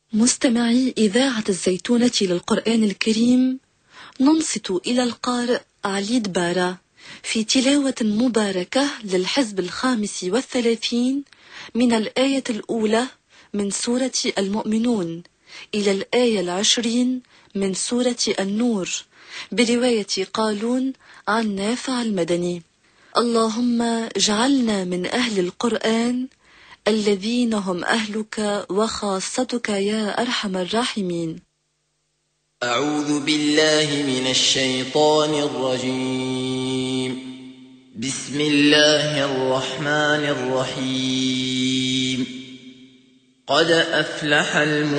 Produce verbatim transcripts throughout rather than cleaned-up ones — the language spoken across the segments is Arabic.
مستمعي إذاعة الزيتونة للقرآن الكريم، ننصت إلى القارئ علي دبارة في تلاوة مباركة للحزب الخامس والثلاثين من الآية الأولى من سورة المؤمنون إلى الآية العشرين من سورة النور، برواية قالون عن نافع المدني. اللهم اجعلنا من أهل القرآن الذين هم أهلك وخاصتك يا أرحم الراحمين. أعوذ بالله من الشيطان الرجيم. بسم الله الرحمن الرحيم. قد أفلح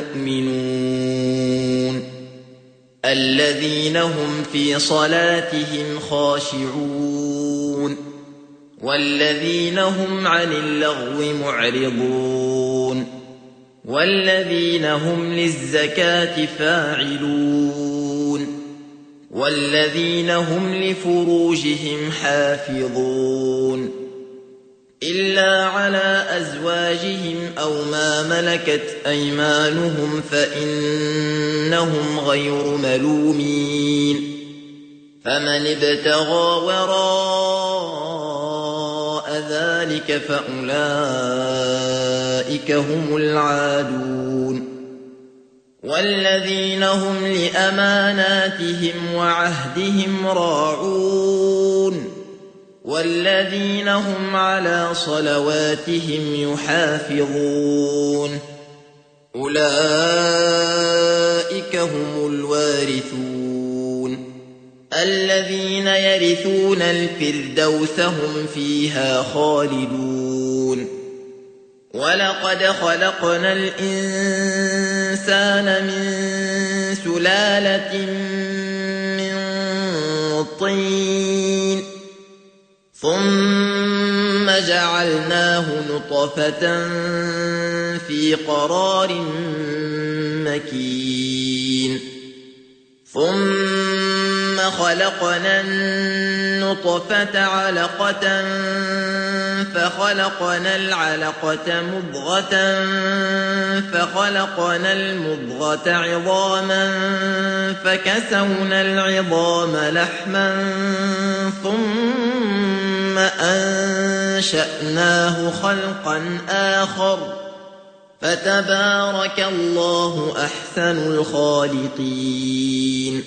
المؤمنون الذين هم في صلاتهم خاشعون والذين هم عن اللغو معرضون والذين هم للزكاة فاعلون والذين هم لفروجهم حافظون إلا على أزواجهم أو ما ملكت أيمانهم فإنهم غير ملومين. فمن ابتغى وراء ذلك فأولئك هم العادون. والذين هم لأماناتهم وعهدهم راعون والذين هم على صلواتهم يحافظون. أولئك هم الوارثون الذين يرثون الفردوس هم فيها خالدون. ولقد خلقنا الإنسان من سلالة من طين ثم جعلناه نطفة في قرار مكين ثم خلقنا النطفة علقة فخلقنا العلقة مضغة فخلقنا المضغة عظاما فكسونا العظام لحما ثم أنشأناه خلقا آخر فتبارك الله أحسن الخالقين.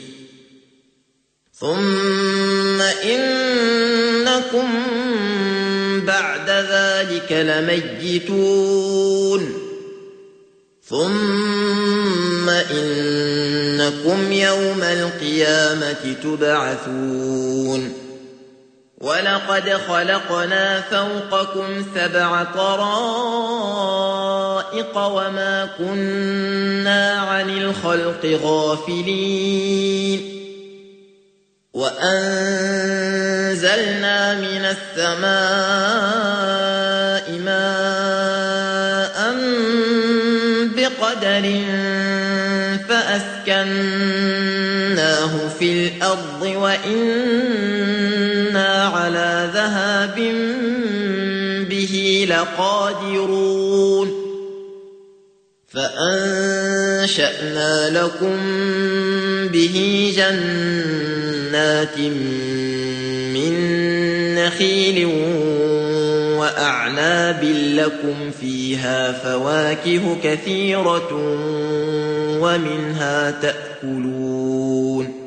ثم إنكم بعد ذلك لميتون ثم إنكم يوم القيامة تبعثون. ولقد خلقنا فوقكم سبع طرائق وما كنا عن الخلق غافلين. وأنزلنا من السماء ماء بقدر فأسكناه في الأرض وإنا على ذهاب به لقادرون. فأنشأنا لكم به جنات من نخيل وأعناب لكم فيها فواكه كثيرة ومنها تأكلون.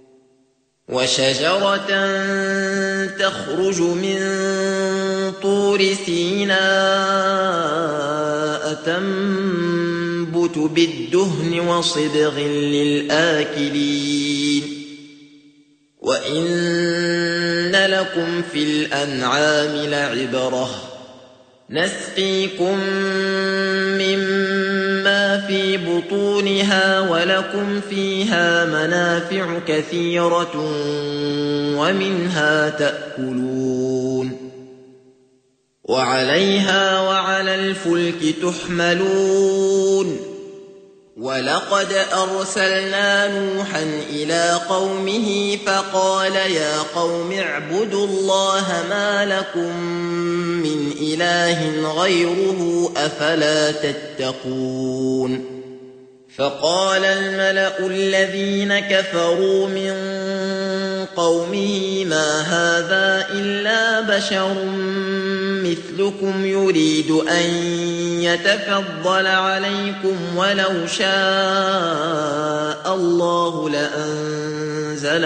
وشجرة تخرج من طور سيناء تنبت بالدهن وصبغ للآكلين. وإن لكم في الأنعام لعبرة نسقيكم مما في بطونها ولكم فيها منافع كثيرة ومنها تأكلون. وعليها وعلى الفلك تحملون. ولقد أرسلنا نوحا إلى قومه فقال يا قوم اعبدوا الله ما لكم من إله غيره أفلا تتقون. فقال الملأ الذين كفروا من قومه ما هذا إلا بشر مثلكم يريد أن يتفضل عليكم ولو شاء الله لأنزل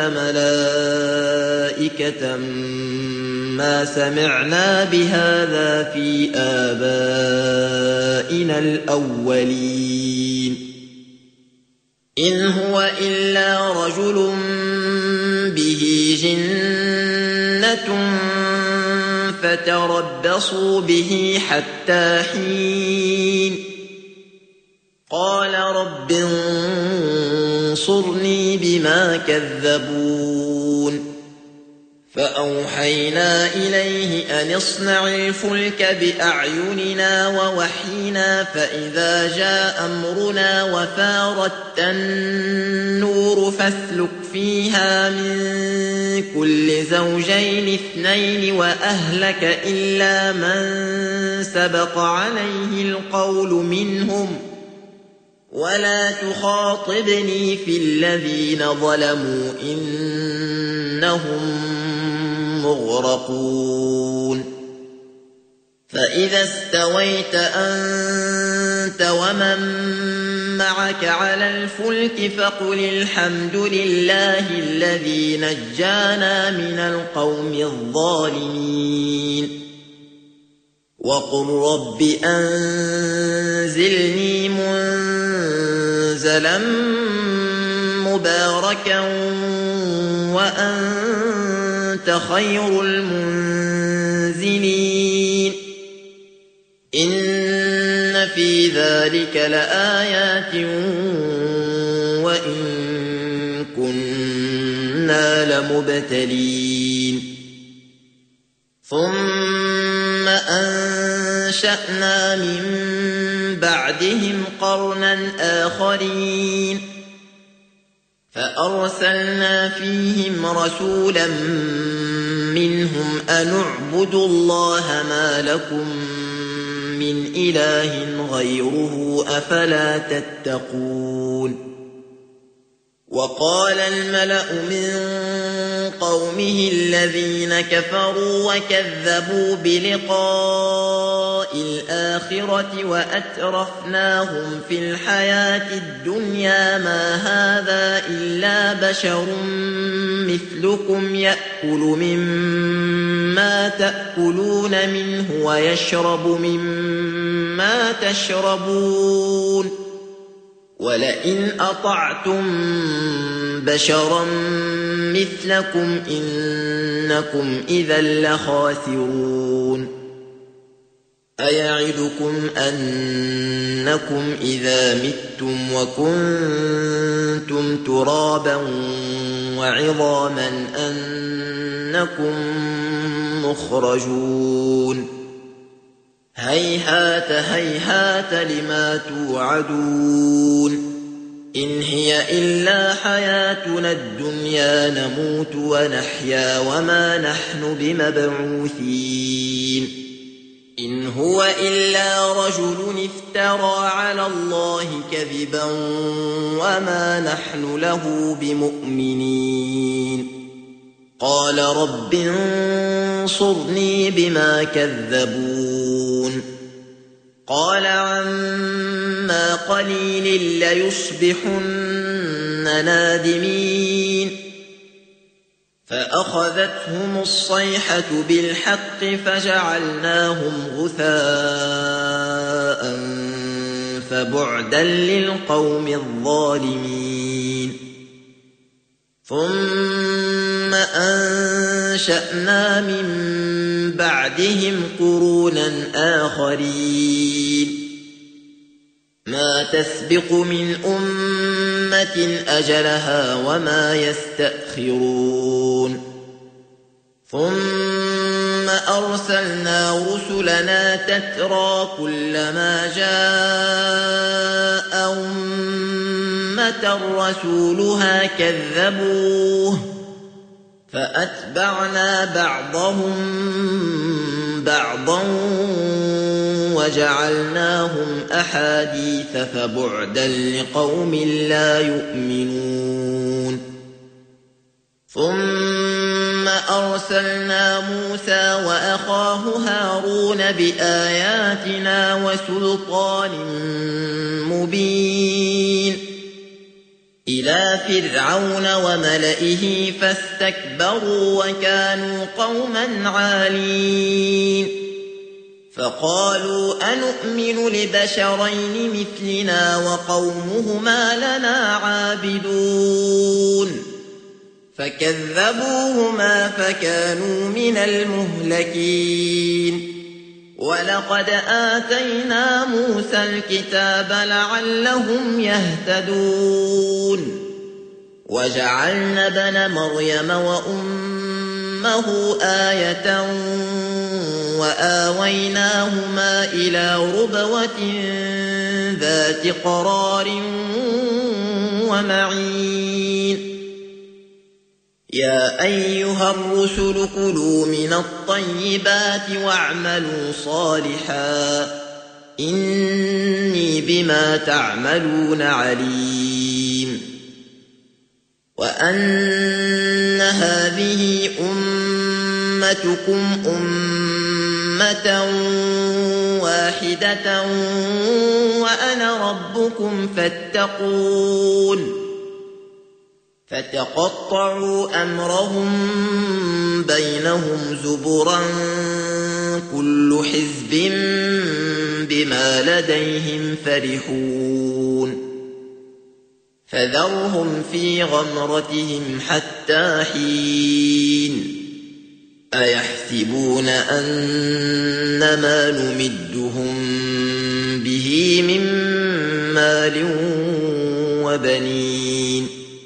ملائكة ما سمعنا بهذا في آبائنا الأولين إن هو إلا رجل به جنة فتربصوا به حتى حين قال رب انصرني بما كذبون فأوحينا إليه أن اصنع الفلك بأعيننا ووحينا فإذا جاء أمرنا وفارت النور فاسلك فيها من كل زوجين اثنين وأهلك إلا من سبق عليه القول منهم ولا تخاطبني في الذين ظلموا إنهم مغرقون فإذا استويت أنت ومن معك على الفلك فقل الحمد لله الذي نجانا من القوم الظالمين وقل رب أنزلني منزلا مباركا وأنت خير المنزلين إن في ذلك لآيات وإن كنا لمبتلين ثم أنشأنا من بعدهم قرنا آخرين فأرسلنا فيهم رسولا منهم أن اعبدوا الله ما لكم من إله غيره أفلا تتقون وقال الملأ من قومه الذين كفروا وكذبوا بلقاء الآخرة وأترفناهم في الحياة الدنيا ما هذا إلا بشر مثلكم يأكل مما تأكلون منه ويشرب مما تشربون ولئن أطعتم بشرا مثلكم إنكم إذا لخاسرون أيعدكم أنكم إذا متم وكنتم ترابا وعظاما أنكم مخرجون هيهات هيهات لما توعدون إن هي إلا حياتنا الدنيا نموت ونحيا وما نحن بمبعوثين إن هو إلا رجل افترى على الله كذبا وما نحن له بمؤمنين قال رب انصرني بما كذبون قال عما قليل ليصبحن نادمين فأخذتهم الصيحة بالحق فجعلناهم غثاء فبعدا للقوم الظالمين ثم أنشأنا من بعدهم قرونا آخرين ما تسبق من أمة أجلها وما يستأخرون ثم أرسلنا رسلنا تترى كلما جاء أمة رسولها كذبوه فأتبعنا بعضهم بعضا وجعلناهم أحاديث فبعدا لقوم لا يؤمنون ثم أرسلنا موسى وأخاه هارون بآياتنا وسلطان مبين إلى فرعون وملئه فاستكبروا وكانوا قوما عالين فقالوا أنؤمن لبشرين مثلنا وقومهما لنا عابدون فكذبوهما فكانوا من المهلكين ولقد آتينا موسى الكتاب لعلهم يهتدون وجعلنا ابن مريم وأمه آية وآويناهما إلى ربوة ذات قرار ومعين يا أيها الرسل كلوا من الطيبات واعملوا صالحا إني بما تعملون عليم وأن هذه أمتكم أمة واحدة وأنا ربكم فاتقون فتقطعوا أمرهم بينهم زبرا كل حزب بما لديهم فرحون فذرهم في غمرتهم حتى حين أيحسبون أن ما نمدهم به من مال وبنين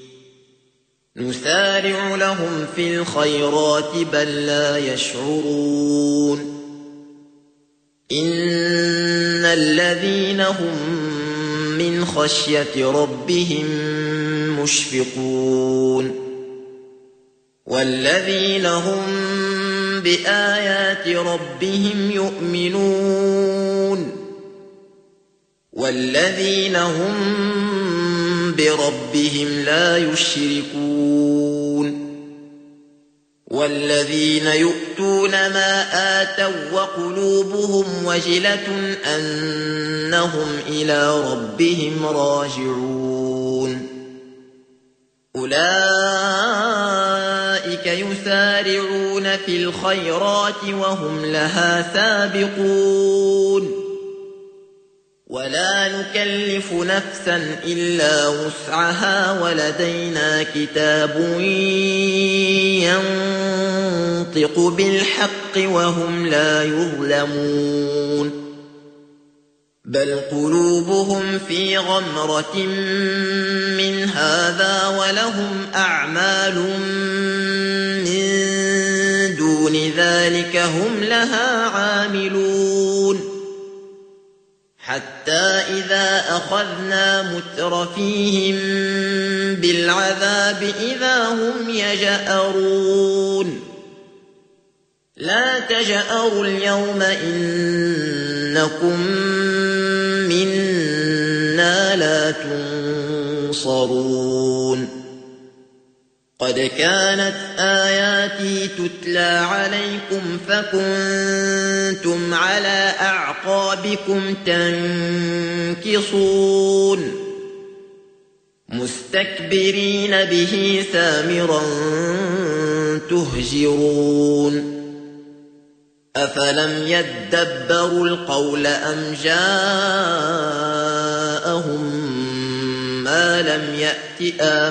نسارع لهم في الخيرات بل لا يشعرون إن الذين هم من خشية ربهم مشفقون والذين هم بآيات ربهم يؤمنون والذين هم بربهم لا يشركون والذين يؤتون ما آتوا وقلوبهم وجلة أنهم إلى ربهم راجعون أولئك يسارعون في الخيرات وهم لها سابقون ولا نكلف نفسا إلا وسعها ولدينا كتاب ينطق بالحق وهم لا يظلمون بل قلوبهم في غمرة من هذا ولهم أعمال من دون ذلك هم لها عاملون حتى إذا أخذنا مترفيهم بالعذاب إذا هم يجأرون لا تجأروا اليوم إنكم منا لا تنصرون قد كانت آياتي تتلى عليكم فكنتم على أعقابكم تنكصون مستكبرين به سامرا تهجرون أفلم يدبروا القول أم جاءهم ما لم يأت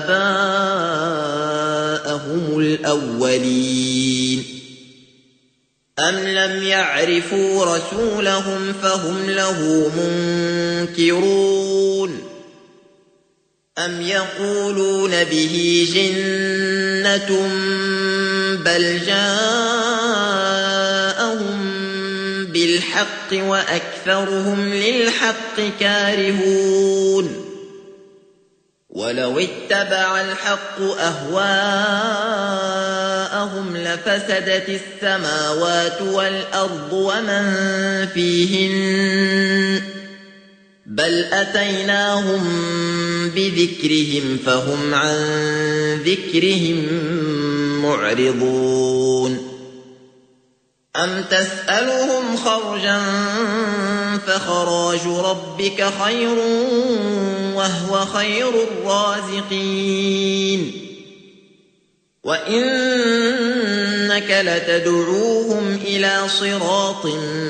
آباءهم الأولين أم لم يعرفوا رسولهم فهم له منكرون أم يقولون به جنة بل جاءهم بالحق وأكثرهم للحق كارهون ولو اتبع الحق أهواءهم لفسدت السماوات والأرض ومن فيهن بل أتيناهم بذكرهم فهم عن ذكرهم معرضون أم تسألهم خرجا فخراج ربك خير وهو خير الرازقين وإنك لتدعوهم إلى صراط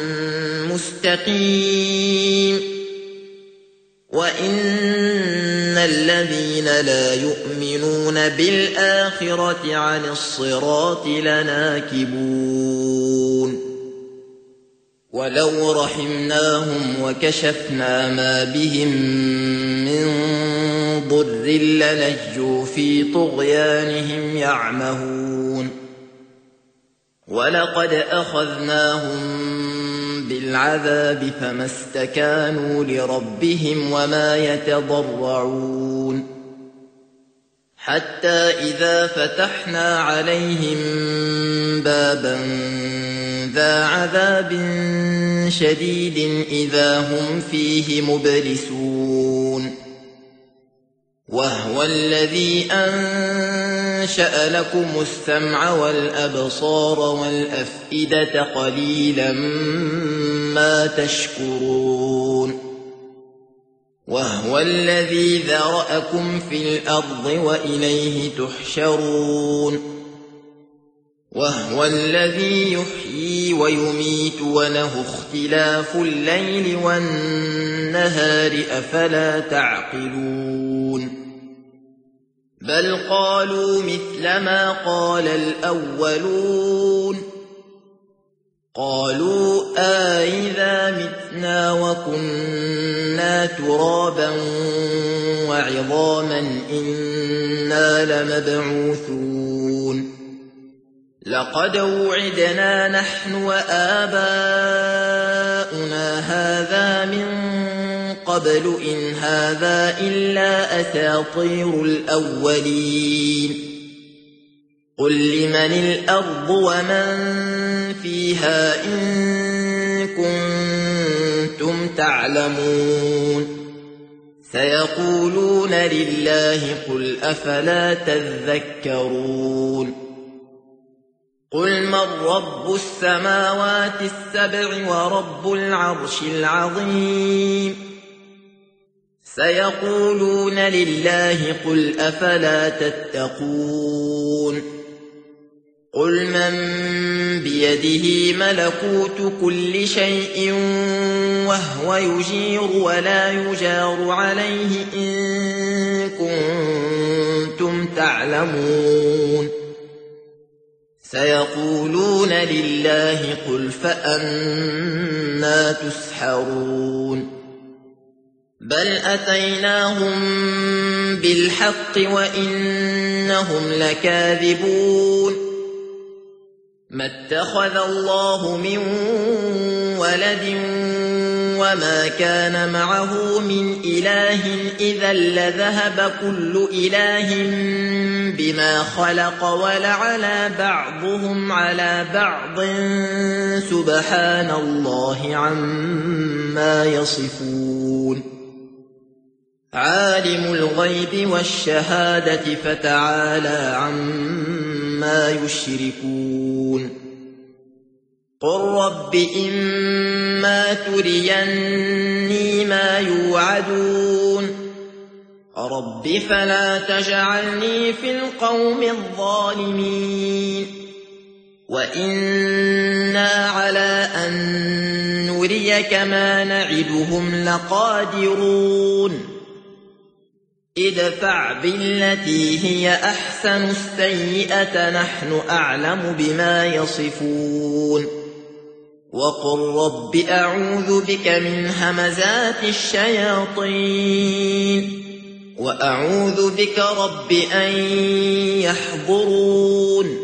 مستقيم وإن الذين لا يؤمنون بالآخرة عن الصراط لناكبون ولو رحمناهم وكشفنا ما بهم من ضر للجوا في طغيانهم يعمهون ولقد أخذناهم بالعذاب فما استكانوا لربهم وما يتضرعون حتى إذا فتحنا عليهم بابا ذا عذاب شديد إذا هم فيه مبلسون وهو الذي أنشأ لكم السمع والأبصار والأفئدة قليلا ما تشكرون وهو الذي ذرأكم في الأرض وإليه تحشرون وهو الذي يحيي ويميت وله اختلاف الليل والنهار أفلا تعقلون بل قالوا مثل ما قال الأولون قالوا أإذا متنا وكنا ترابا وعظاما إنا لمبعوثون لقد وعدنا نحن وآباؤنا هذا من قبل إن هذا إلا أساطير الأولين قل لمن الأرض ومن فيها إن كنتم تعلمون سيقولون لله قل أفلا تذكرون قل من رب السماوات السبع ورب العرش العظيم سيقولون لله قل أفلا تتقون قل من بيده ملكوت كل شيء وهو يجير ولا يجار عليه إن كنتم تعلمون سيقولون لله قل فأنى تسحرون بل أتيناهم بالحق وإنهم لكاذبون ما اتخذ الله من ولد وما كان معه من إله إذا لذهب كل إله بما خلق ولعلى بعضهم على بعض سبحان الله عما يصفون عالم الغيب والشهادة فتعالى عما يشركون قل رب إما تريني ما يوعدون رب فلا تجعلني في القوم الظالمين وإنا على أن نريك ما نعدهم لقادرون ادفع بالتي هي أحسن السيئة نحن أعلم بما يصفون وقل رب أعوذ بك من همزات الشياطين وأعوذ بك رب أن يحضرون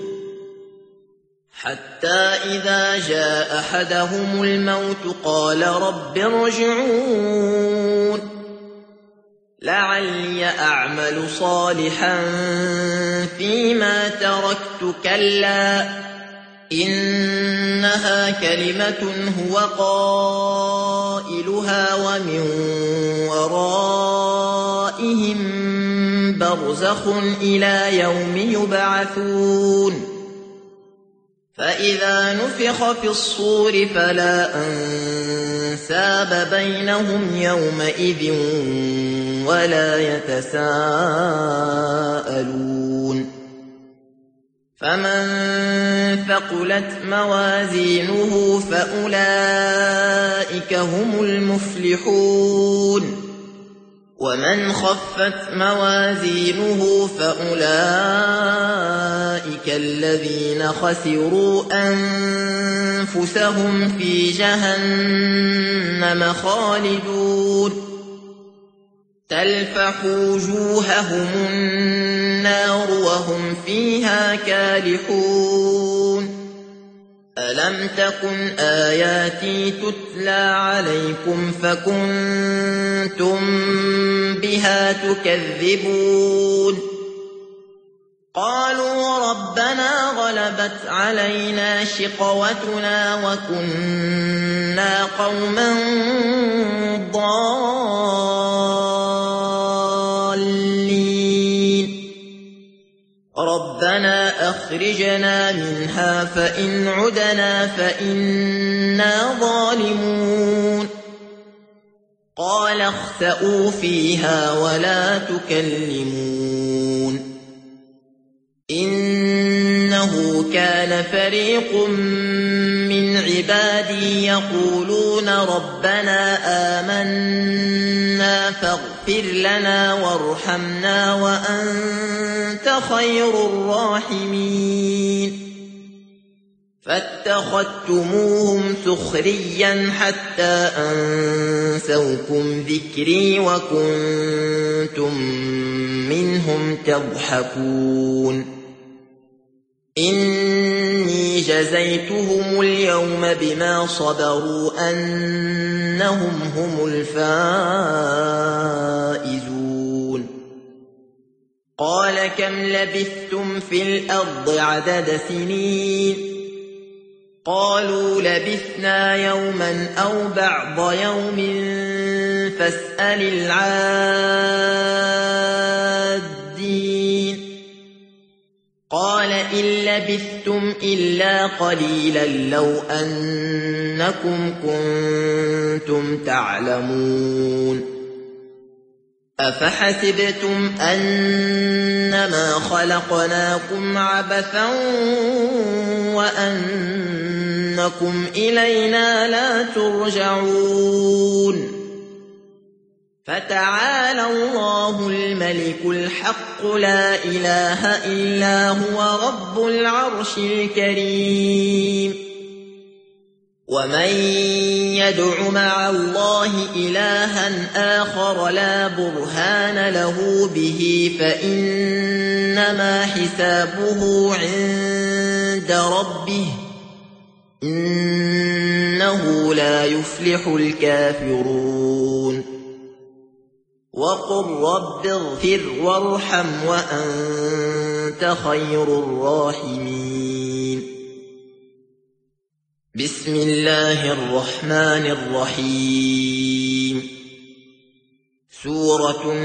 حتى إذا جاء أحدهم الموت قال رب ارجعون لعلي أعمل صالحا فيما تركت كلا إنها كلمة هو قائلها ومن ورائهم برزخ إلى يوم يبعثون فإذا نفخ في الصور فلا أنساب بينهم يومئذ ولا يتساءلون فمن ثقلت موازينه فأولئك هم المفلحون ومن خفت موازينه فأولئك الذين خسروا أنفسهم في جهنم خالدون تلفح وجوههم النار وهم فيها كالحون ألم تكن آياتي تتلى عليكم فكنتم بها تكذبون قالوا ربنا غلبت علينا شقوتنا وكنا قوما ضالين ربنا أخرجنا منها فإن عدنا فإنا ظالمون قال اخسئوا فيها ولا تكلمون إنه كان فريق من عبادي يقولون ربنا آمنا فاغفر لنا وارحمنا وأنت خير الراحمين فاتخذتموهم سخريا حتى أنسوكم ذكري وكنتم منهم تضحكون إني جزيتهم اليوم بما صبروا أنهم هم الفائزون قال كم لبثتم في الأرض عدد سنين قالوا لبثنا يوما أو بعض يوم فاسأل العادين قال إن لبثتم إلا قليلا لو أنكم كنتم تعلمون أفحسبتم أنما خلقناكم عبثا وأنكم إلينا لا ترجعون فتعالى الله الملك الحق لا إله إلا هو رب العرش الكريم ومن يدع مع الله إلها آخر لا برهان له به فإنما حسابه عند ربه إنه لا يفلح الكافرون وقل رب اغفر وارحم وأنت خير الراحمين بسم الله الرحمن الرحيم سورة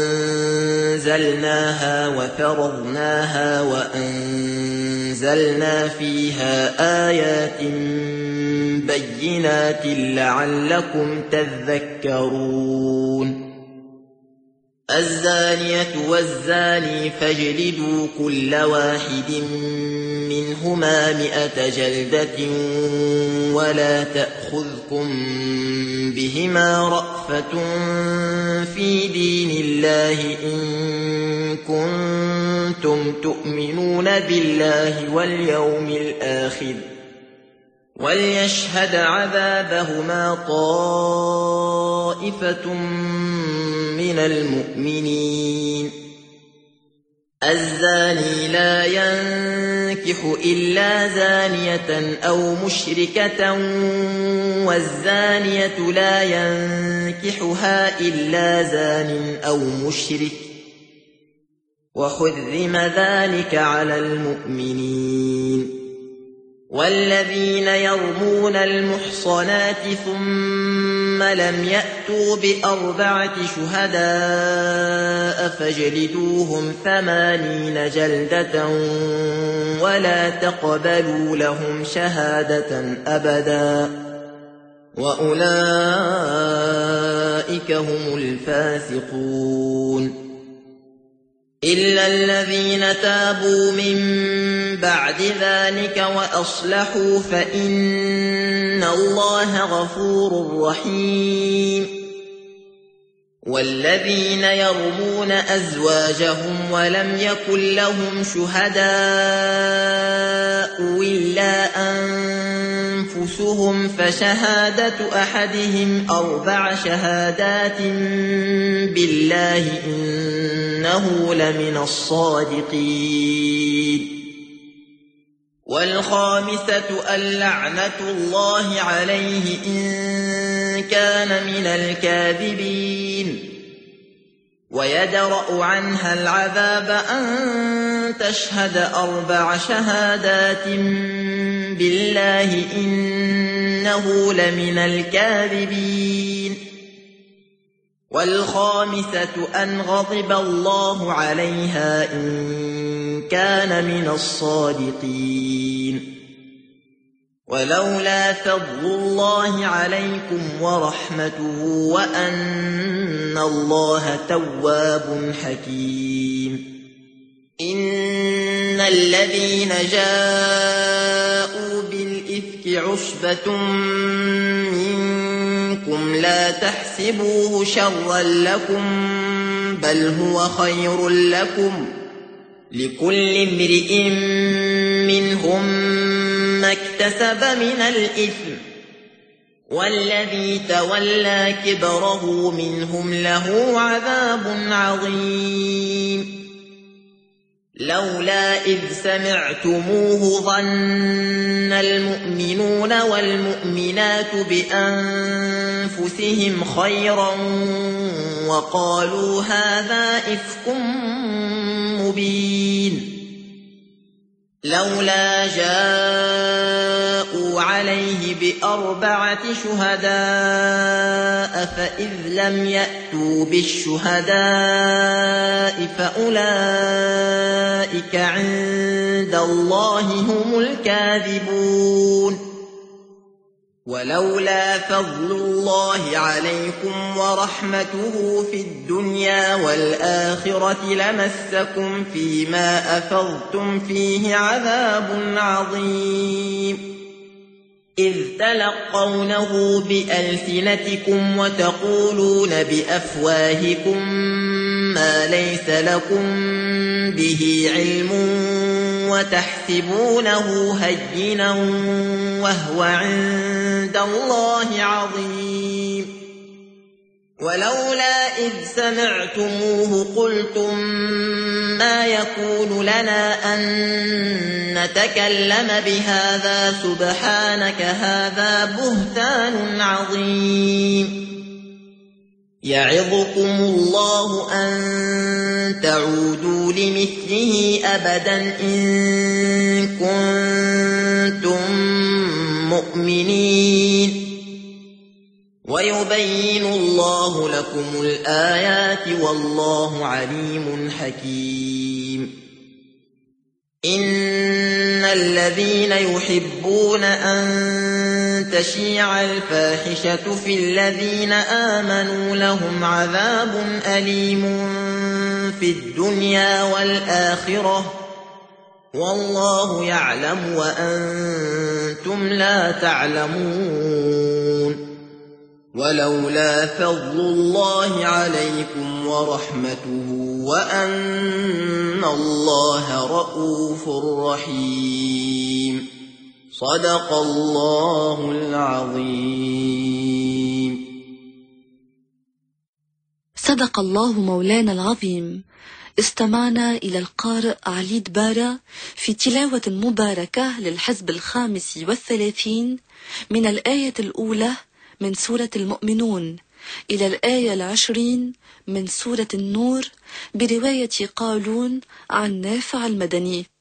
أنزلناها وفرضناها وأنزلنا فيها آيات بينات لعلكم تذكرون الزانية والزاني فاجلدوا كل واحد منهما مئة جلدة ولا تأخذكم بهما رأفة في دين الله إن كنتم تؤمنون بالله واليوم الآخر وليشهد عذابهما طائفة من المؤمنين الزاني لا ينكح إلا زانية أو مشركة والزانية لا ينكحها إلا زان أو مشرك وحرم ذلك على المؤمنين والذين يرمون المحصنات ثم لم يأتوا بأربعة شهداء فاجلدوهم ثمانين جلدة ولا تقبلوا لهم شهادة أبدا وأولئك هم الفاسقون إلا الذين تابوا من بعد ذلك وأصلحوا فإن الله غفور رحيم والذين يرمون أزواجهم ولم يكن لهم شهداء إلا أنفسهم فشهادة أحدهم أربع شهادات بالله إنه لمن الصادقين والخامسة اللعنة الله عليه إن كان من الكاذبين ويدرأ عنها العذاب أن تشهد أربع شهادات بالله إنه لمن الكاذبين والخامسة أن غضب الله عليها إن كان من الصادقين ولولا فضل الله عليكم ورحمته وأن الله تواب حكيم إن الذين جاءوا بالإفك عصبة منكم لا تحسبوه شرا لكم بل هو خير لكم لكل امرئ منهم ما اكتسب من الإثم والذي تولى كبره منهم له عذاب عظيم لولا إذ سمعتموه ظن المؤمنون والمؤمنات بأنفسهم خيرا وقالوا هذا إفك مبين لولا جاءوا عليه بأربعة شهداء فإذ لم يأتوا بالشهداء فأولئك عند الله هم الكاذبون ولولا فضل الله عليكم ورحمته في الدنيا والآخرة لمسكم فيما أفضتم فيه عذاب عظيم إذ تلقونه بألسنتكم وتقولون بأفواهكم ما ليس لكم به علم وتحسبونه هينا وهو عند الله عظيم ولولا إذ سمعتموه قلتم ما يكون لنا أن نتكلم بهذا سبحانك هذا بهتان عظيم يعظكم الله أن تعودوا لمثله أبدا إن كنتم مؤمنين ويبين الله لكم الآيات والله عليم حكيم إن الذين يحبون أن تشيع الفاحشة في الذين آمنوا لهم عذاب أليم في الدنيا والآخرة والله يعلم وأنتم لا تعلمون ولولا فضل الله عليكم ورحمته وأن الله رءوف رحيم صدق الله العظيم. صدق الله مولانا العظيم. استمعنا إلى القارئ علي دبارة في تلاوة مباركة للحزب الخامس والثلاثين من الآية الأولى من سورة المؤمنون إلى الآية العشرين من سورة النور برواية قالون عن نافع المدني.